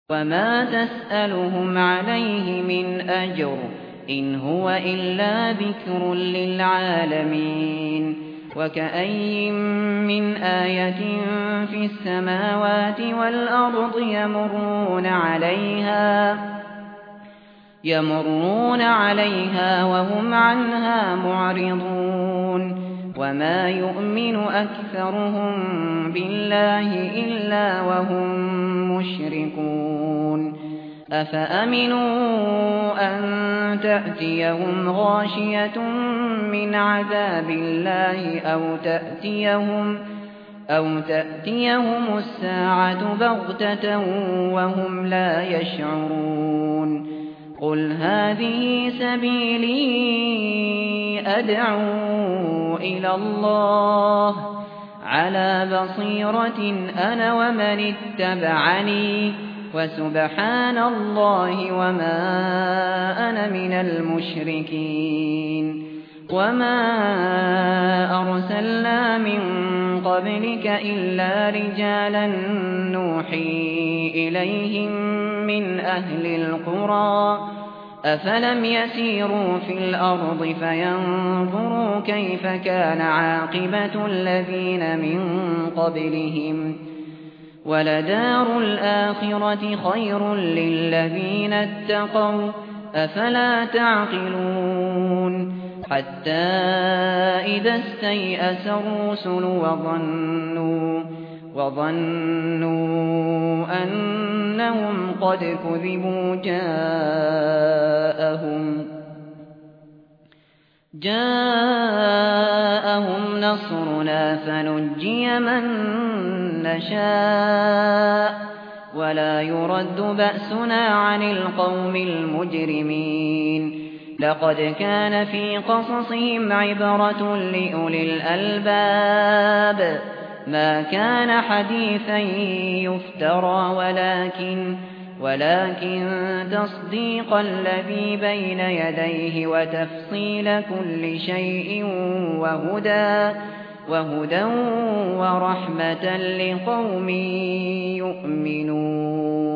وما تسألهم عليه من أجر إن هو إلا ذكر للعالمين وكأين من آية في السماوات والأرض يمرون عليها وهم عنها معرضون وما يؤمن أكثرهم بالله إلا وهم مشركون أفأمنوا أن تأتيهم غاشية من عذاب الله أو تأتيهم الساعة بغتة وهم لا يشعرون قل هذه سبيلي أدعو إلى الله على بصيرة أنا ومن اتبعني وسبحان الله وما أنا من المشركين وما أرسلنا من قبلك إلا رجالا نوحي إليهم من أهل القرى أفلم يسيروا في الأرض فينظروا كيف كان عاقبة الذين من قبلهم ولدار الآخرة خير للذين اتقوا أفلا تعقلون حتى إذا استيأس الرسل وظنوا أنهم قد كذبوا جاءهم نصرنا فنجي من نشاء ولا يرد بأسنا عن القوم المجرمين لقد كان في قصصهم عبرة لأولي الألباب ما كان حديثا يفترى ولكن تصديق الذي بين يديه وتفصيل كل شيء وهدى ورحمة لقوم يؤمنون